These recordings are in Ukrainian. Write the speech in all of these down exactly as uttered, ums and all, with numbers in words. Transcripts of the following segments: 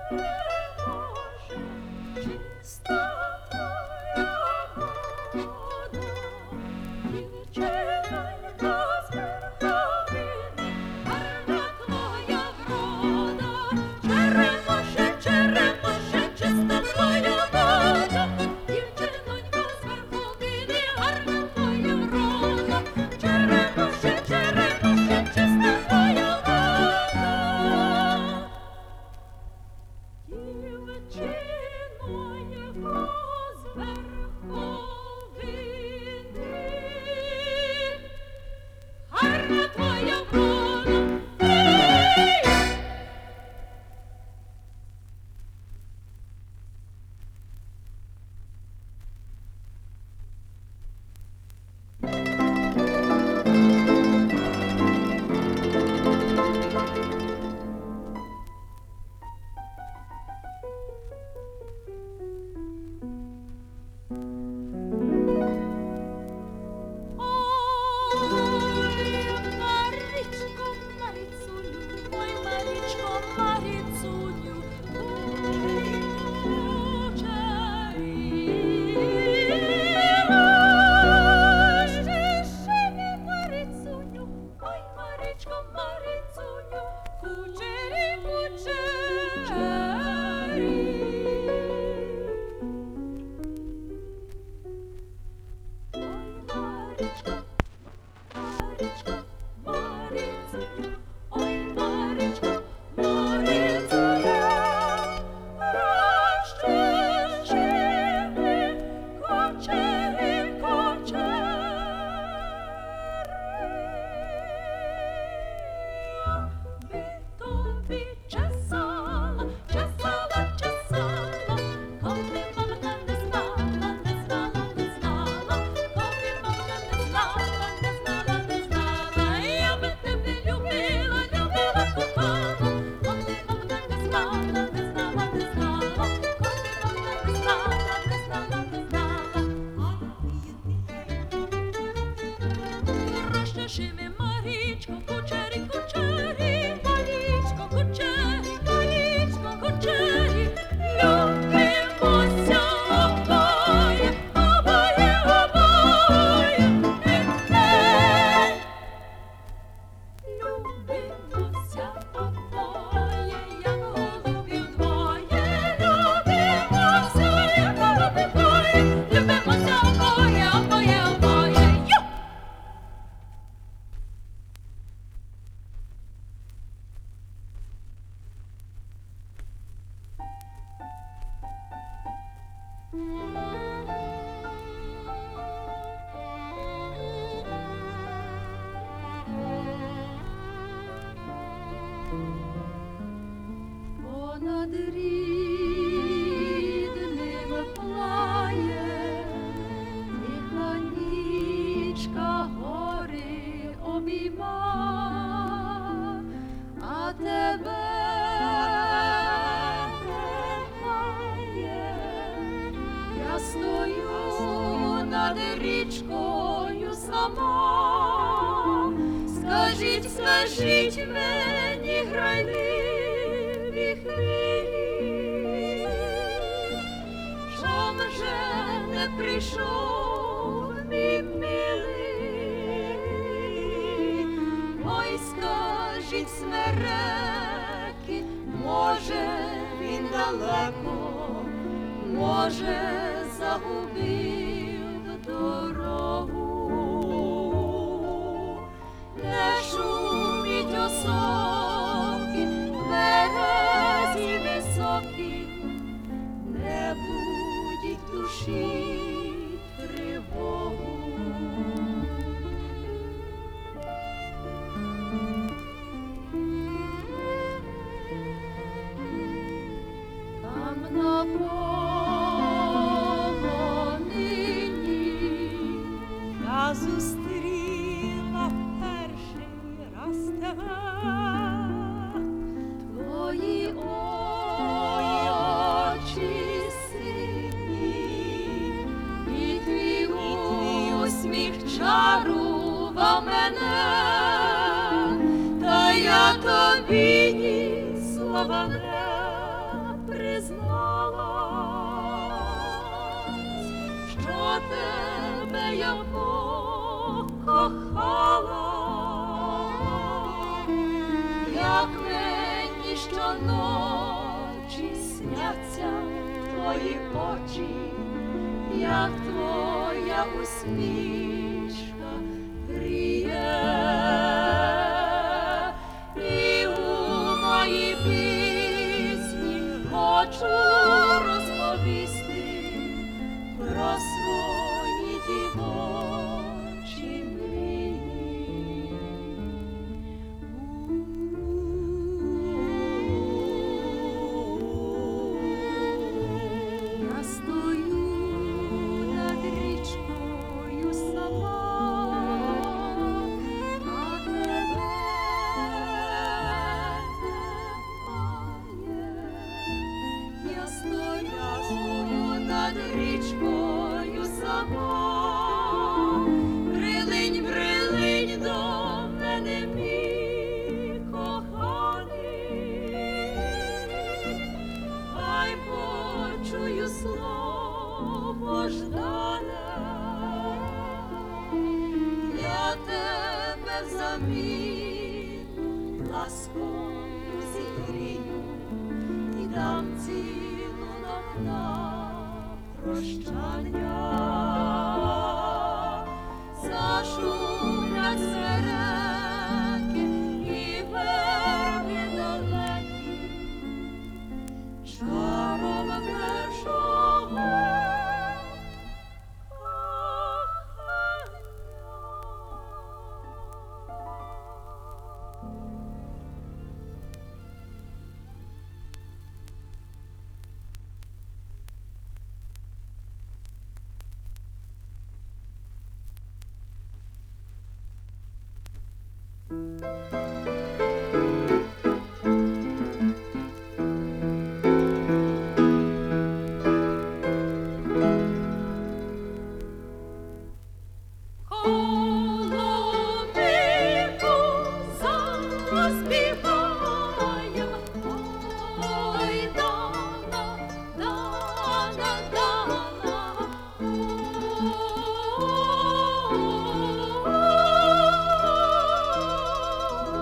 Зустріла перший раз тебе. я покохала, як мені щоночі сняться твої очі, як твоя усмішка гріє, і у моїй пісні хочу розповісти про свої дівочі мрії. Я стою над річкою сама, а тебе немає. Я стою над річкою сама, прилинь, прилинь до мене, мій коханий, хай почую слово ждане, я тебе взамін ласкою зігрію і дам цілунок на прощання. Зашумлять смереки і верби далекі чаром першого Коломийку заспіваєм, ой, дана, дана, дана, ой.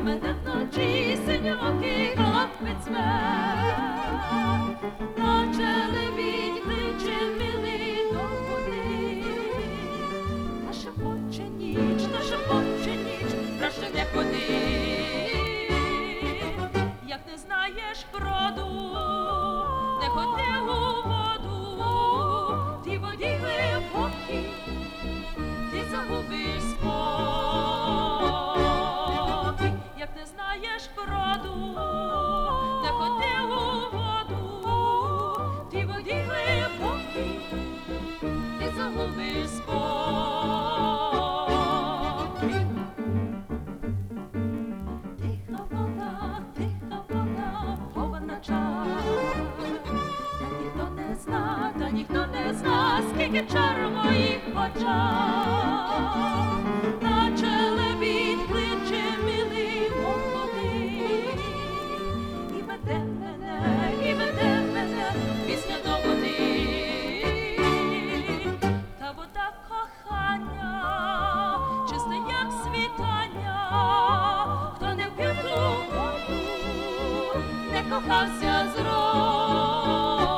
мене вночі синьокий хлопець зве, наче лебідь кличе милий до води. Та шепоче ніч, та шепоче ніч, краще не ходи. Як не знаєш броду, не ходи у воду, ті воді глибокі, ти загубиш спокій. Як не знаєш броду, не ходи у воду, ті воді глибокі, ти загубиш спокій. Тиха вода, тиха вода, повна чар. Та ніхто не зна, та ніхто не зна, скільки чар в моїх очах. Наче лебідь кличе милий молодий, і веде мене, і веде мене після до води. Та вода кохання, чисте як світання, хто не впив ту воду, не кохався зрод.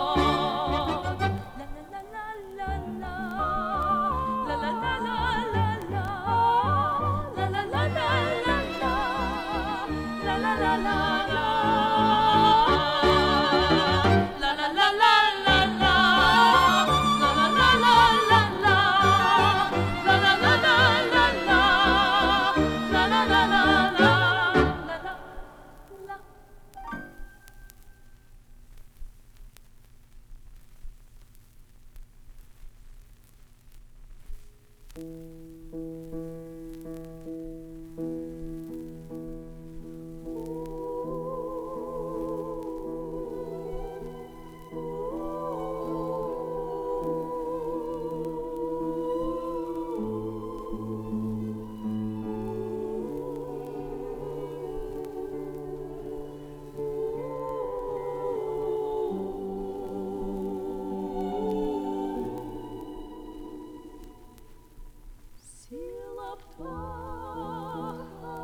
Сіла птаха,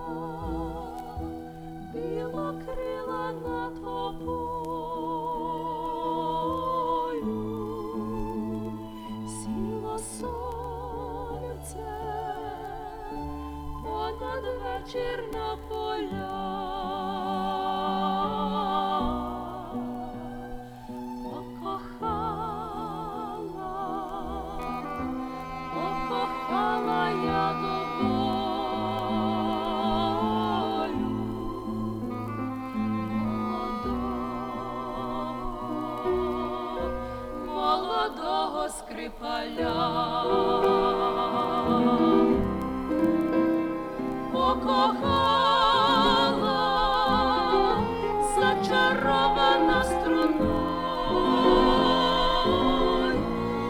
білокрила над тобою, сіло сонце понад вечір на поля. Покохала я тобою молодого, молодого скрипаля. Покохала зачарована струною,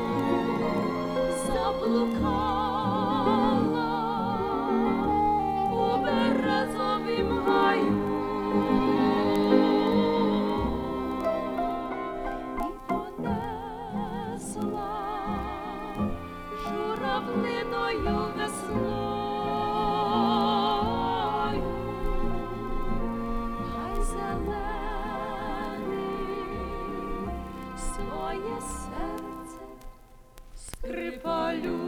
заблукала у березовім гаю. І понесла журавлиною весною, хай зелений своє серце скрипалю.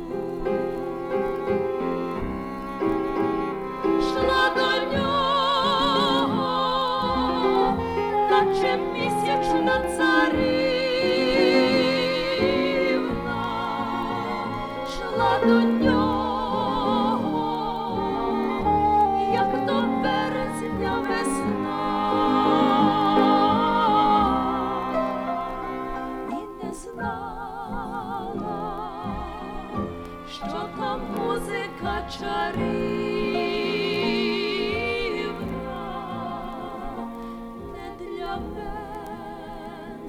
Шла до нього, наче місячна царівна, шла до нього, як до березня весна. І не знала, що там музика чарівна, не для мене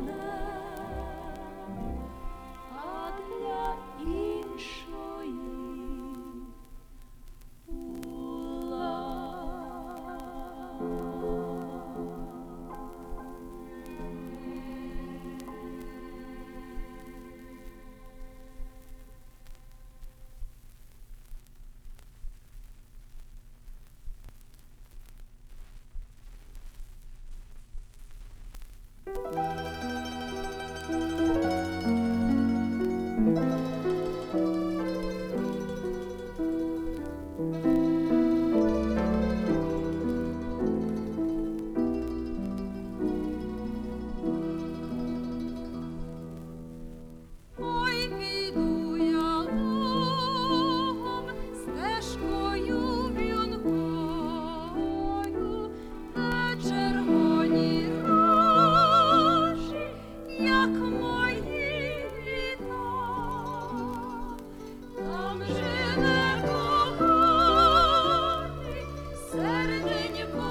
серденько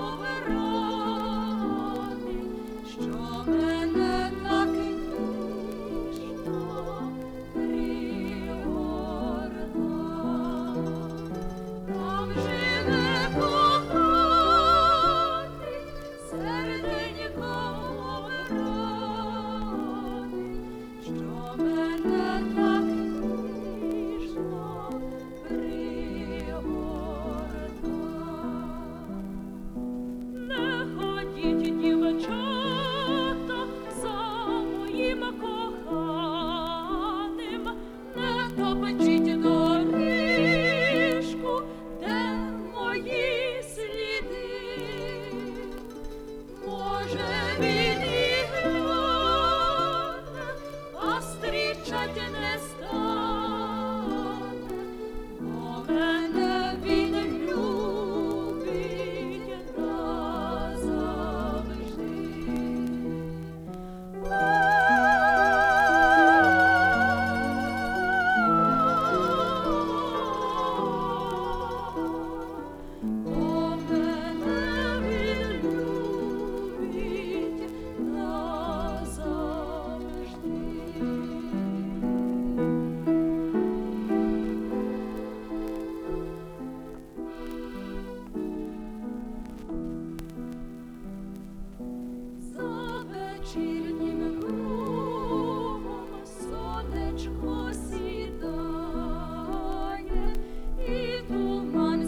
обирати, що мене так ніжно пригорта. Там живе коханий, серденько обирати, що мене так ніжно пригорта. Не ходіть, дівчата, за моїм коханим, не топчіть доріжку, де мої сліди. Може, він і гляне, а зустрічать не стане, бо мене він любить назавжди. Бо мене він любить назавжди. За вечірнім кругом сонечко сідає, і туман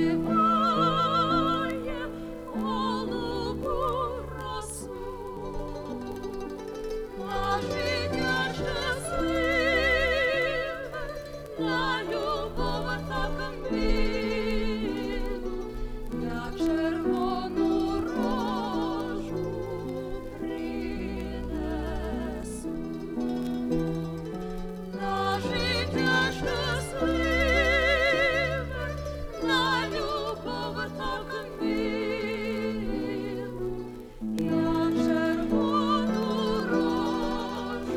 спливає голубу росу. На життя щасливе, на любов так милу, я червону рожу принесу. На життя щасливе, на любов так милу, я червону рожу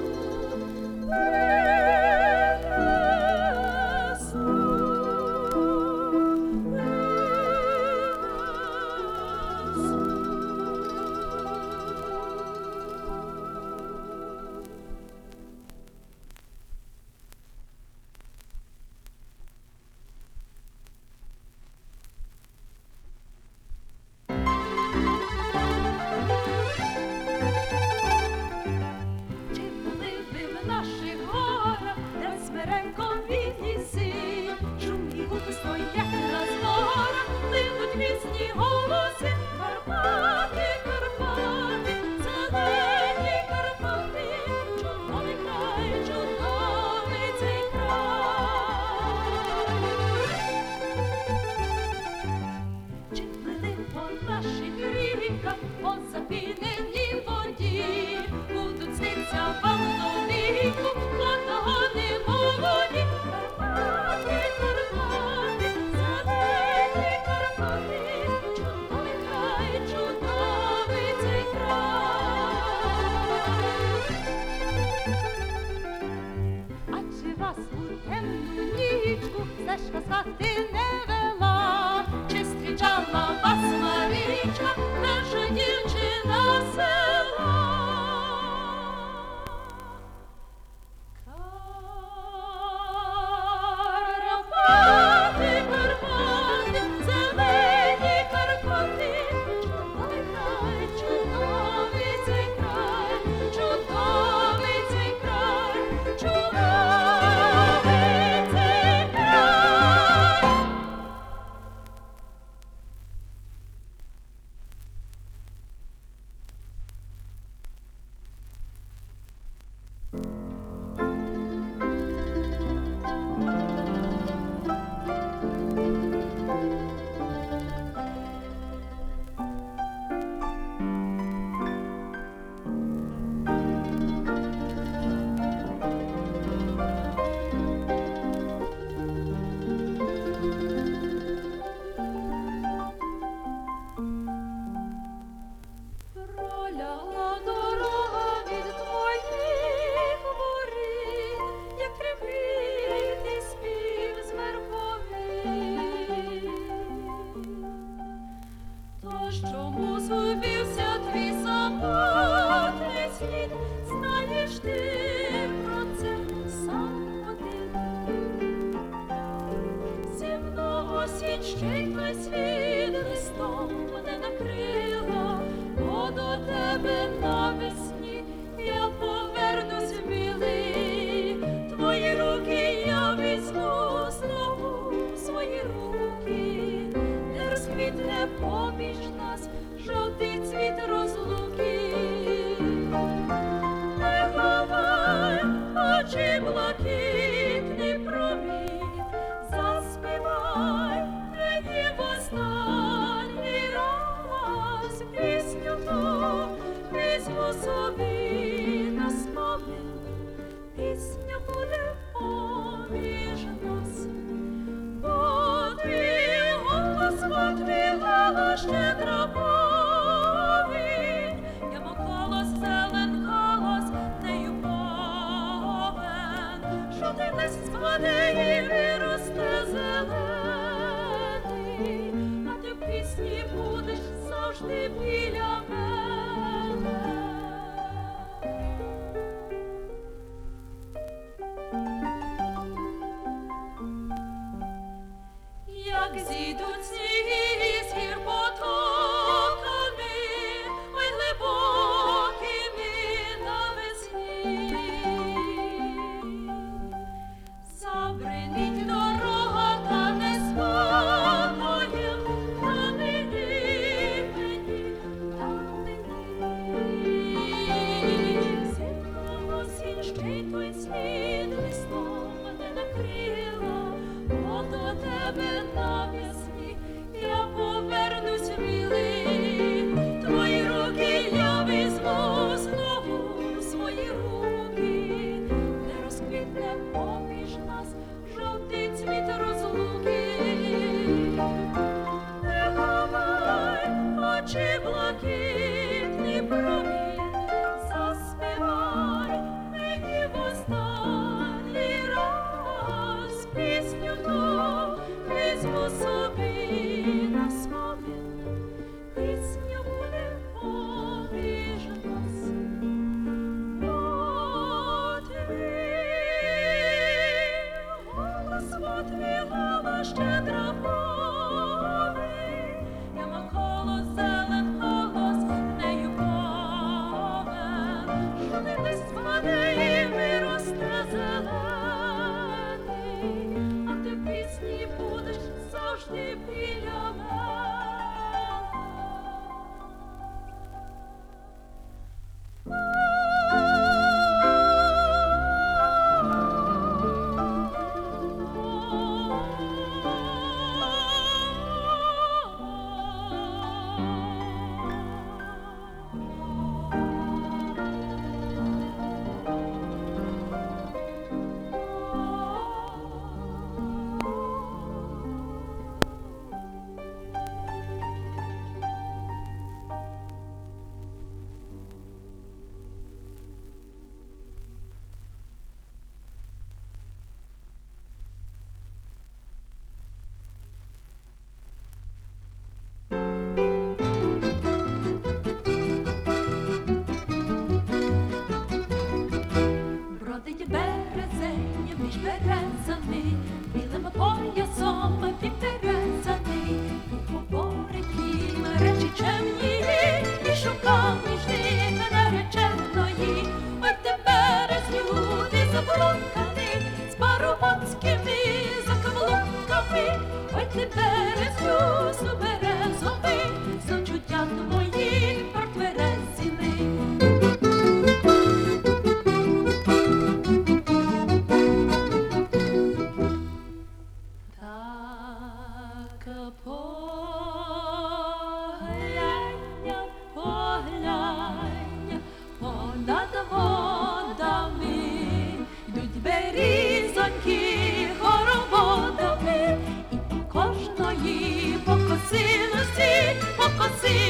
Чи були ви в наших горах, де смиренько ліси, шумні губи стоять на зборах, линуть пісні голоси. Карпати, Карпати, зелені Карпати, чудовий край, чудовий цей край. Чи плили по наших ріках, по запіненій воді, будуть сниться вам до віку фонтани молоді. Карпати, Карпати, зелені Карпати, чудовий край, чудовий цей край. А чи вас у темну нічку стежка з хати не вела? Чи зустрічала вас Марічка, наша дівчина Чому згубився твій самотний світ? Знаєш ти про це сам один. Зимно осінь ще й той світ листом не накрила, бо до тебе навесні я повернусь милий. Твої руки я візьму знову в свої руки, не розквітне поміж нас жовтий цвіт розлуки. Не ховай очі блакитний промінь, заспівай мені в останній раз пісню ту, візьму собі на спомин, пісня буде поміж нас. Бо твій голос, бо твій голос щедро повінь, я мов голос, зелен голос, нею повен, що ти лист спаде і виросте зелений, а ти в пісні будеш завжди біля мене. Як зійдуть сніги з гір потоками, ой глибокими навесні, забринить дорога та неспокоєм, та мені, мені, та мені. Зимна осінь ще й той світ листом не накрила, бо до тебе навесні я повернусь милий. Твої руки я візьму знову в свої руки, не розквітне поміж нас жовтий цвіт розлуки. Не ховай очі блакитний промінь, заспівай мені в останній раз пісню ту, візьму собі на спомин, пісня буде поміж нас. Бо твій голос, бо твій голос щедро повінь, я мов голос, зелен голос, нею повен, що ти лист спаде і виросте зелений, а ти в пісні будеш завжди біля мене. Бродить березень між березами, білим поясом підперезаний, і говорить їм речі чемні, і шукав між ними нареченої. Ой ти березню, ти заблуканий, з парубоцькими закаблуками. Ой ти березню, суберезовий, з очуття твоїх протверезіний. Поглянь, поглянь, понад водами йдуть берізоньки хороводами, і по кожної по косинусі, по косинусі